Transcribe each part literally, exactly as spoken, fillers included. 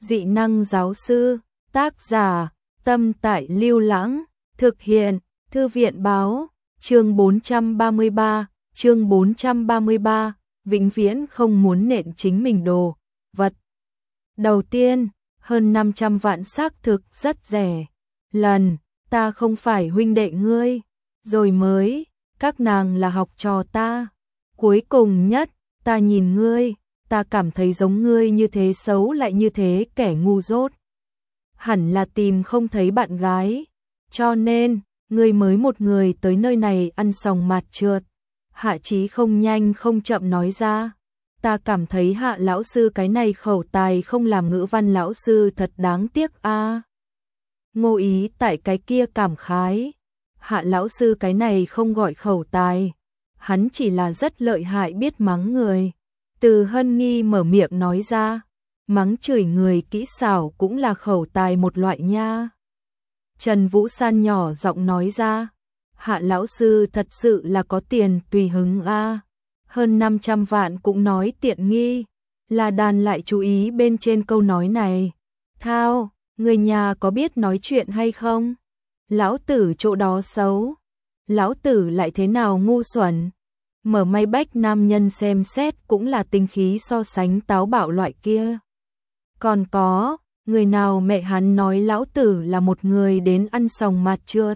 Dị năng giáo sư, tác giả, Tâm Tại Lưu Lãng, thực hiện, Thư viện báo, chương bốn trăm ba mươi ba, chương bốn trăm ba mươi ba, vĩnh viễn không muốn nện chính mình đồ, vật. Đầu tiên, hơn năm trăm vạn xác thực rất rẻ. Lần, ta không phải huynh đệ ngươi, rồi mới, các nàng là học trò ta. Cuối cùng nhất, ta nhìn ngươi, ta cảm thấy giống ngươi như thế xấu lại như thế kẻ ngu dốt. Hẳn là tìm không thấy bạn gái, cho nên, ngươi mới một người tới nơi này ăn sòng mạt trượt. Hạ Chí không nhanh không chậm nói ra. Ta cảm thấy Hạ lão sư cái này khẩu tài không làm ngữ văn lão sư thật đáng tiếc a. À. Ngô Ý tại cái kia cảm khái. Hạ lão sư cái này không gọi khẩu tài. Hắn chỉ là rất lợi hại biết mắng người. Từ Hân Nghi mở miệng nói ra. Mắng chửi người kỹ xảo cũng là khẩu tài một loại nha. Trần Vũ San nhỏ giọng nói ra. Hạ lão sư thật sự là có tiền tùy hứng a. À. Hơn năm trăm vạn cũng nói tiện nghi. La Đàn lại chú ý bên trên câu nói này. Thao, người nhà có biết nói chuyện hay không? Lão tử chỗ đó xấu. Lão tử lại thế nào ngu xuẩn? Mở may bách nam nhân xem xét cũng là tinh khí so sánh táo bạo loại kia. Còn có, người nào mẹ hắn nói lão tử là một người đến ăn sòng mạt trượt.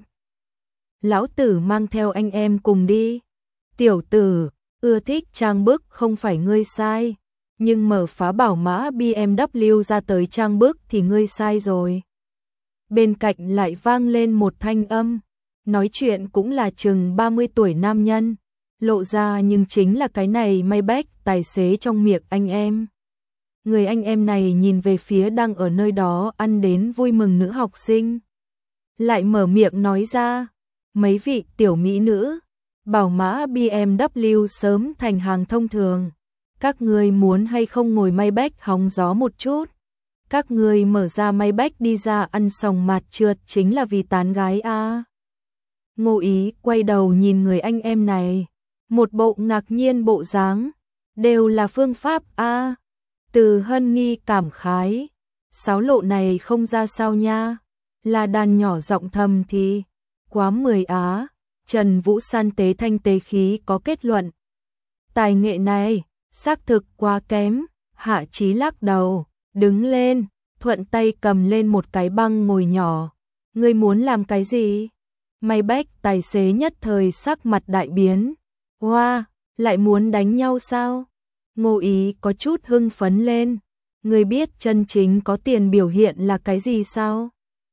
Lão tử mang theo anh em cùng đi. Tiểu tử, ưa thích trang bức không phải ngươi sai, nhưng mở phá bảo mã bê em vê ra tới trang bức thì ngươi sai rồi. Bên cạnh lại vang lên một thanh âm, nói chuyện cũng là chừng ba mươi tuổi nam nhân, lộ ra nhưng chính là cái này Maybach tài xế trong miệng anh em. Người anh em này nhìn về phía đang ở nơi đó ăn đến vui mừng nữ học sinh. Lại mở miệng nói ra, mấy vị tiểu mỹ nữ, bảo mã bê em vê sớm thành hàng thông thường. Các người muốn hay không ngồi Maybach hóng gió một chút? Các người mở ra Maybach đi ra ăn sòng mạt trượt chính là vì tán gái a. À. Ngô Ý quay đầu nhìn người anh em này, một bộ ngạc nhiên bộ dáng, đều là phương pháp a. À. Từ Hân Nghi cảm khái, sáo lộ này không ra sao nha. La Đàn nhỏ giọng thầm thì, quá mười á. Trần Vũ San tế thanh tế khí có kết luận. Tài nghệ này, xác thực quá kém. Hạ Chí lắc đầu, đứng lên, thuận tay cầm lên một cái băng ngồi nhỏ. Ngươi muốn làm cái gì? Maybach tài xế nhất thời sắc mặt đại biến. Hoa, wow, lại muốn đánh nhau sao? Ngô Ý có chút hưng phấn lên. Ngươi biết chân chính có tiền biểu hiện là cái gì sao?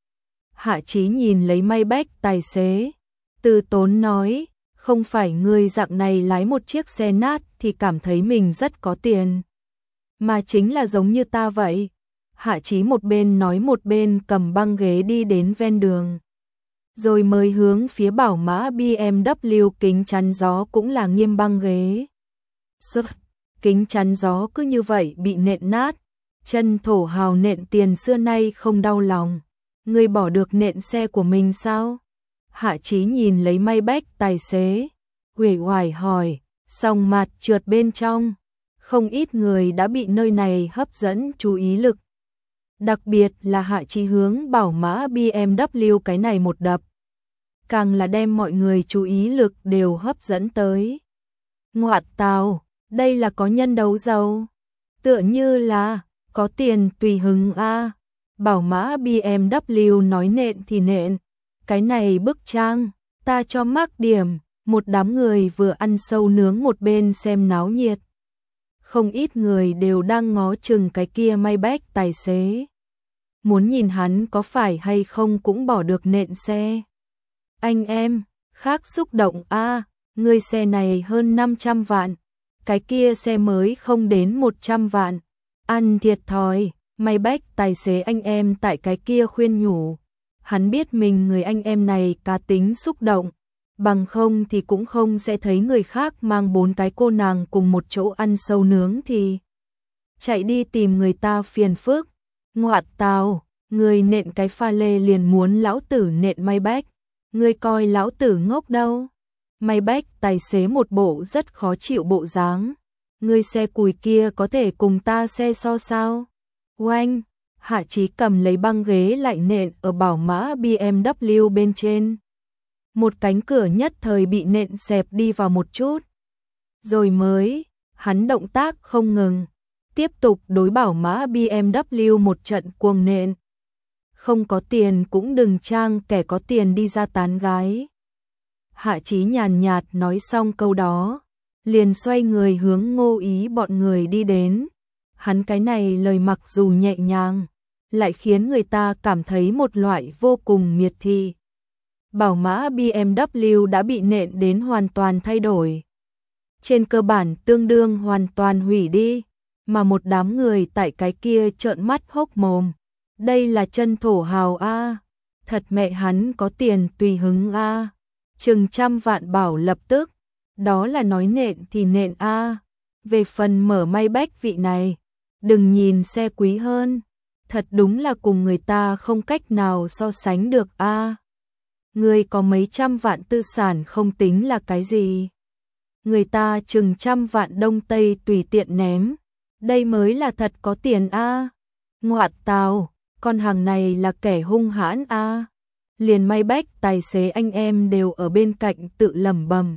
Hạ Chí nhìn lấy Maybach tài xế. Từ tốn nói, không phải người dạng này lái một chiếc xe nát thì cảm thấy mình rất có tiền. Mà chính là giống như ta vậy. Hạ Chí một bên nói một bên cầm băng ghế đi đến ven đường. Rồi mới hướng phía bảo mã bê em vê kính chắn gió cũng là nghiêm băng ghế. Sức, kính chắn gió cứ như vậy bị nện nát. Chân thổ hào nện tiền xưa nay không đau lòng. Người bỏ được nện xe của mình sao? Hạ Chí nhìn lấy Maybach tài xế, uể oải hỏi, sòng mạt trượt bên trong, không ít người đã bị nơi này hấp dẫn chú ý lực. Đặc biệt là Hạ Chí hướng bảo mã bê em vê cái này một đập, càng là đem mọi người chú ý lực đều hấp dẫn tới. Ngoạt tào, đây là có nhân đấu giàu, tựa như là có tiền tùy hứng a. Bảo mã bê em vê nói nện thì nện. Cái này bức trang, ta cho mắc điểm, một đám người vừa ăn sâu nướng một bên xem náo nhiệt. Không ít người đều đang ngó chừng cái kia Maybach tài xế. Muốn nhìn hắn có phải hay không cũng bỏ được nện xe. Anh em, khác xúc động a, à, người xe này hơn năm trăm vạn, cái kia xe mới không đến một trăm vạn. Ăn thiệt thòi, Maybach tài xế anh em tại cái kia khuyên nhủ. Hắn biết mình người anh em này cá tính xúc động, bằng không thì cũng không sẽ thấy người khác mang bốn cái cô nàng cùng một chỗ ăn sâu nướng thì chạy đi tìm người ta phiền phức. Ngoạt tào, người nện cái pha lê liền muốn lão tử nện Maybach, người coi lão tử ngốc đâu. Maybach tài xế một bộ rất khó chịu bộ dáng, người xe cùi kia có thể cùng ta xe so sao? Oanh! Hạ Chí cầm lấy băng ghế lại nện ở bảo mã bê em vê bên trên. Một cánh cửa nhất thời bị nện xẹp đi vào một chút. Rồi mới, hắn động tác không ngừng, tiếp tục đối bảo mã bê em vê một trận cuồng nện. Không có tiền cũng đừng trang kẻ có tiền đi ra tán gái. Hạ Chí nhàn nhạt nói xong câu đó, liền xoay người hướng Ngô Ý bọn người đi đến. Hắn cái này lời mặc dù nhẹ nhàng, lại khiến người ta cảm thấy một loại vô cùng miệt thị. Bảo mã bê em vê đã bị nện đến hoàn toàn thay đổi. Trên cơ bản tương đương hoàn toàn hủy đi, mà một đám người tại cái kia trợn mắt hốc mồm. Đây là chân thổ hào a, thật mẹ hắn có tiền tùy hứng a. Chừng trăm vạn bảo lập tức, đó là nói nện thì nện a. Về phần mở may bách vị này, đừng nhìn xe quý hơn, thật đúng là cùng người ta không cách nào so sánh được a. Người có mấy trăm vạn tư sản không tính là cái gì. Người ta chừng trăm vạn đông tây tùy tiện ném, đây mới là thật có tiền a. Ngoạn tào, con hàng này là kẻ hung hãn a. Liền may bách tài xế anh em đều ở bên cạnh tự lẩm bẩm.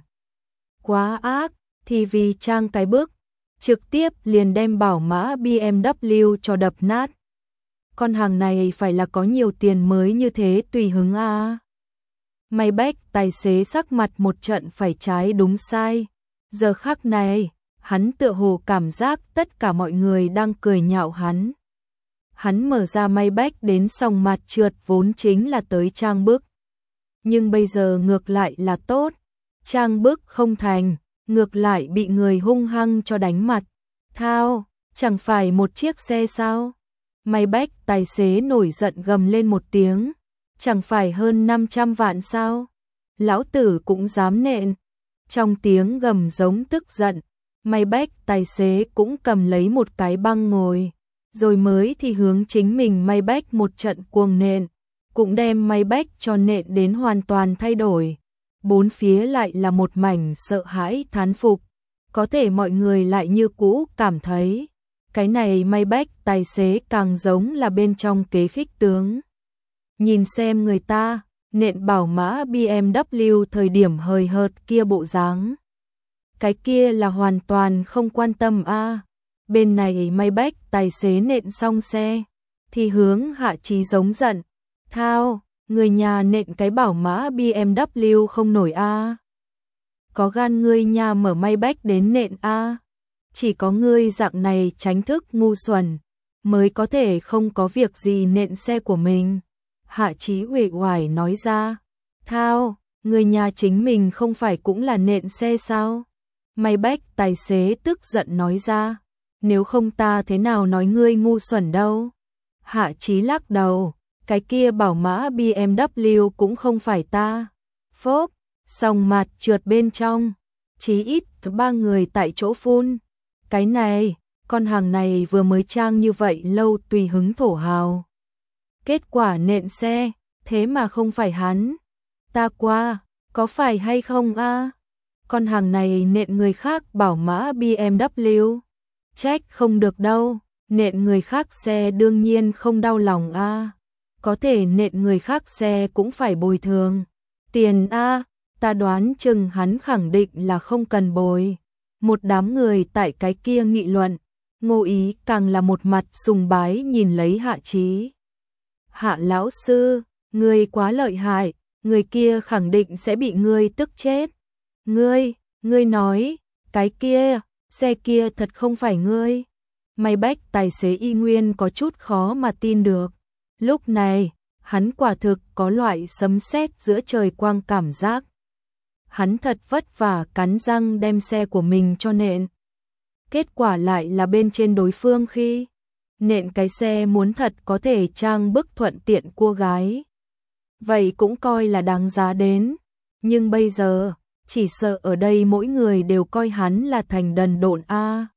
Quá ác, thì vì trang cái bước, trực tiếp liền đem bảo mã bê em vê cho đập nát. Con hàng này phải là có nhiều tiền mới như thế tùy hứng a. May bách tài xế sắc mặt một trận phải trái đúng sai. Giờ khắc này, hắn tựa hồ cảm giác tất cả mọi người đang cười nhạo hắn. Hắn mở ra may bách đến sòng mặt trượt vốn chính là tới trang bức. Nhưng bây giờ ngược lại là tốt. Trang bức không thành, ngược lại bị người hung hăng cho đánh mặt. Thao, chẳng phải một chiếc xe sao? May bách tài xế nổi giận gầm lên một tiếng. Chẳng phải hơn năm trăm vạn sao? Lão tử cũng dám nện. Trong tiếng gầm giống tức giận, may bách tài xế cũng cầm lấy một cái băng ngồi. Rồi mới thì hướng chính mình may bách một trận cuồng nện, cũng đem may bách cho nện đến hoàn toàn thay đổi. Bốn phía lại là một mảnh sợ hãi thán phục, có thể mọi người lại như cũ cảm thấy, cái này may bách tài xế càng giống là bên trong kế khích tướng. Nhìn xem người ta, nện bảo mã bê em vê thời điểm hời hợt kia bộ dáng. Cái kia là hoàn toàn không quan tâm a. Bên này may bách tài xế nện xong xe, thì hướng Hạ Chí giống giận. Thao, người nhà nện cái bảo mã bê em vê không nổi a. Có gan ngươi nhà mở may bách đến nện a. Chỉ có ngươi dạng này tránh thức ngu xuẩn, mới có thể không có việc gì nện xe của mình. Hạ Chí uể oải nói ra. Thao, người nhà chính mình không phải cũng là nện xe sao? May bách tài xế tức giận nói ra. Nếu không ta thế nào nói ngươi ngu xuẩn đâu. Hạ Chí lắc đầu, cái kia bảo mã bê em vê cũng không phải ta. Phốp, sòng mặt trượt bên trong, chí ít ba người tại chỗ phun. Cái này, con hàng này vừa mới trang như vậy lâu tùy hứng thổ hào. Kết quả nện xe, thế mà không phải hắn. Ta qua, có phải hay không a? Con hàng này nện người khác bảo mã bê em vê. Trách không được đâu, nện người khác xe đương nhiên không đau lòng a. Có thể nện người khác xe cũng phải bồi thường. Tiền a, ta đoán chừng hắn khẳng định là không cần bồi. Một đám người tại cái kia nghị luận, Ngô Ý càng là một mặt sùng bái nhìn lấy Hạ Chí. Hạ lão sư, ngươi quá lợi hại, người kia khẳng định sẽ bị ngươi tức chết. Ngươi, ngươi nói, cái kia, xe kia thật không phải ngươi. May bách tài xế y nguyên có chút khó mà tin được. Lúc này, hắn quả thực có loại sấm sét giữa trời quang cảm giác. Hắn thật vất vả cắn răng đem xe của mình cho nện. Kết quả lại là bên trên đối phương khi nện cái xe muốn thật có thể trang bức thuận tiện cua gái. Vậy cũng coi là đáng giá đến. Nhưng bây giờ, chỉ sợ ở đây mỗi người đều coi hắn là thành đần độn a.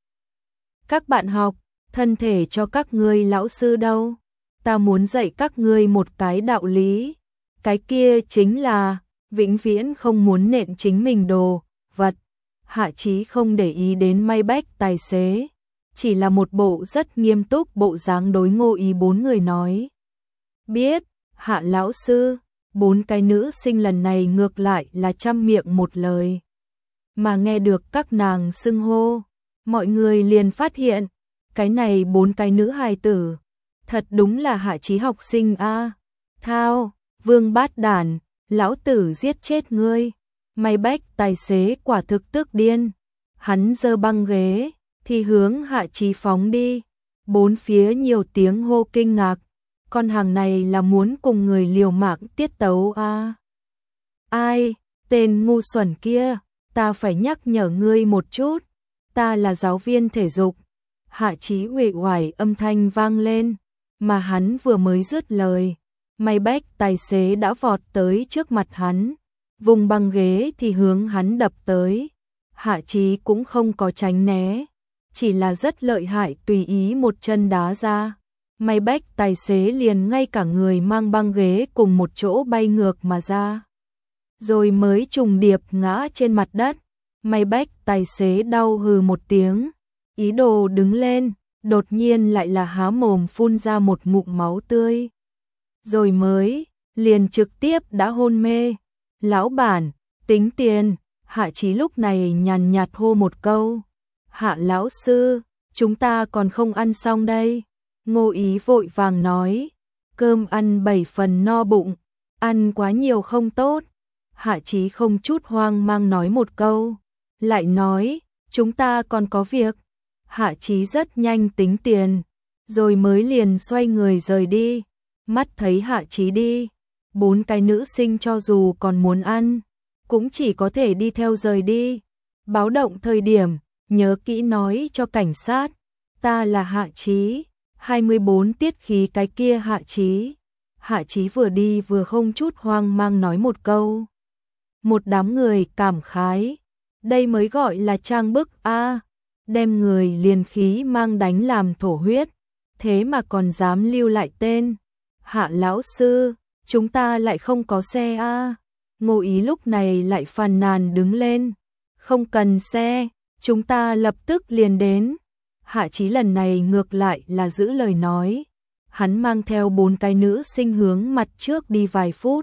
Các bạn học, thân thể cho các ngươi lão sư đâu? Ta muốn dạy các ngươi một cái đạo lý. Cái kia chính là vĩnh viễn không muốn nện chính mình đồ vật. Hạ Chí không để ý đến may bách tài xế, chỉ là một bộ rất nghiêm túc bộ dáng đối Ngô Ý bốn người nói. Biết, Hạ lão sư, bốn cái nữ sinh lần này ngược lại là trăm miệng một lời. Mà nghe được các nàng xưng hô, mọi người liền phát hiện, cái này bốn cái nữ hài tử, thật đúng là Hạ Chí học sinh a. Thao, Vương Bát Đản, lão tử giết chết ngươi. May Bách tài xế quả thực tức điên, hắn giơ băng ghế thì hướng Hạ Chí phóng đi. Bốn phía nhiều tiếng hô kinh ngạc, con hàng này là muốn cùng người liều mạng tiết tấu a. Ai, tên ngu xuẩn kia, ta phải nhắc nhở ngươi một chút, ta là giáo viên thể dục. Hạ Chí uể oải âm thanh vang lên, mà hắn vừa mới dứt lời, May Bách tài xế đã vọt tới trước mặt hắn, vùng băng ghế thì hướng hắn đập tới. Hạ Chí cũng không có tránh né, chỉ là rất lợi hại tùy ý một chân đá ra. May Bách tài xế liền ngay cả người mang băng ghế cùng một chỗ bay ngược mà ra, rồi mới trùng điệp ngã trên mặt đất. May Bách tài xế đau hừ một tiếng, ý đồ đứng lên, đột nhiên lại là há mồm phun ra một ngụm máu tươi, rồi mới liền trực tiếp đã hôn mê. Lão bản, tính tiền. Hạ Chí lúc này nhàn nhạt hô một câu. Hạ lão sư, chúng ta còn không ăn xong đây. Ngô Ý vội vàng nói, cơm ăn bảy phần no bụng, ăn quá nhiều không tốt. Hạ Chí không chút hoang mang nói một câu, lại nói, chúng ta còn có việc. Hạ Chí rất nhanh tính tiền, rồi mới liền xoay người rời đi. Mắt thấy Hạ Chí đi, bốn cái nữ sinh cho dù còn muốn ăn, cũng chỉ có thể đi theo rời đi. Báo động thời điểm, nhớ kỹ nói cho cảnh sát, ta là Hạ Chí, hai mươi bốn tiết khí cái kia Hạ Chí. Hạ Chí vừa đi vừa không chút hoang mang nói một câu. Một đám người cảm khái, đây mới gọi là trang bức a, đem người liền khí mang đánh làm thổ huyết, thế mà còn dám lưu lại tên. Hạ lão sư, chúng ta lại không có xe a. Ngô Ý lúc này lại phàn nàn đứng lên, không cần xe, chúng ta lập tức liền đến. Hạ Chí lần này ngược lại là giữ lời nói, hắn mang theo bốn cái nữ sinh hướng mặt trước đi vài phút,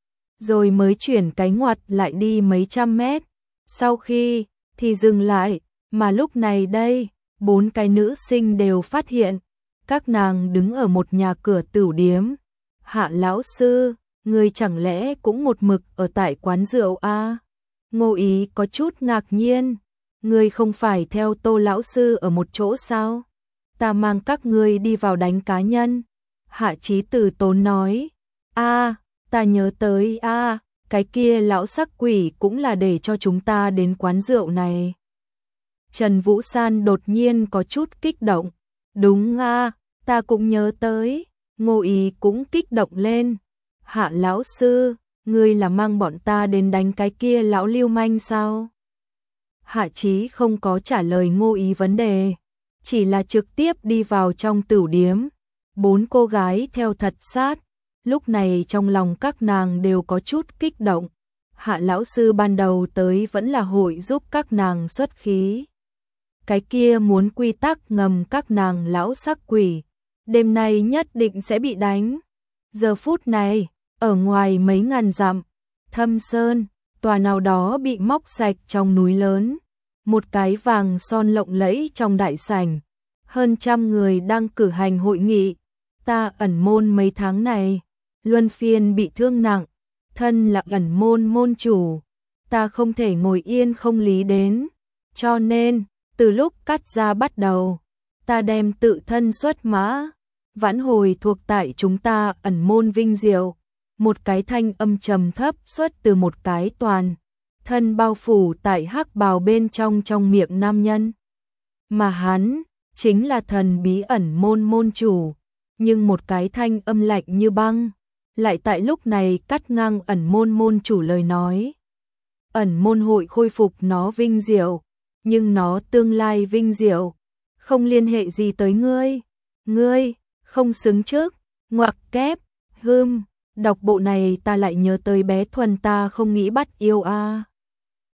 rồi mới chuyển cái ngoặt lại đi mấy trăm mét, sau khi thì dừng lại. Mà lúc này đây, bốn cái nữ sinh đều phát hiện, các nàng đứng ở một nhà cửa tửu điếm. Hạ lão sư, người chẳng lẽ cũng một mực ở tại quán rượu a? Ngô Ý có chút ngạc nhiên, người không phải theo Tô lão sư ở một chỗ sao? Ta mang các ngươi đi vào đánh cá nhân. Hạ Chí từ tốn nói, a, ta nhớ tới a, cái kia lão sắc quỷ cũng là để cho chúng ta đến quán rượu này. Trần Vũ San đột nhiên có chút kích động, đúng a, ta cũng nhớ tới. Ngô Ý cũng kích động lên, Hạ lão sư, ngươi là mang bọn ta đến đánh cái kia lão lưu manh sao? Hạ Chí không có trả lời Ngô Ý vấn đề, chỉ là trực tiếp đi vào trong tửu điếm. Bốn cô gái theo thật sát, lúc này trong lòng các nàng đều có chút kích động. Hạ lão sư ban đầu tới vẫn là hội giúp các nàng xuất khí, cái kia muốn quy tắc ngầm các nàng lão sắc quỷ, đêm nay nhất định sẽ bị đánh. Giờ phút này, ở ngoài mấy ngàn dặm, Thâm Sơn, tòa nào đó bị móc sạch trong núi lớn, một cái vàng son lộng lẫy trong đại sảnh, hơn trăm người đang cử hành hội nghị. Ta ẩn môn mấy tháng này, luân phiên bị thương nặng, thân là ẩn môn môn chủ, ta không thể ngồi yên không lý đến, cho nên, từ lúc cắt ra bắt đầu, ta đem tự thân xuất mã, vãn hồi thuộc tại chúng ta ẩn môn vinh diệu. Một cái thanh âm trầm thấp xuất từ một cái toàn thân bao phủ tại hắc bào bên trong trong miệng nam nhân. Mà hắn, chính là thần bí ẩn môn môn chủ, nhưng một cái thanh âm lạnh như băng, lại tại lúc này cắt ngang ẩn môn môn chủ lời nói. Ẩn môn hội khôi phục nó vinh diệu, nhưng nó tương lai vinh diệu, không liên hệ gì tới ngươi. Ngươi, không xứng trước, ngoặc kép, hưm, đọc bộ này ta lại nhớ tới bé Thuần ta không nghĩ bắt yêu a.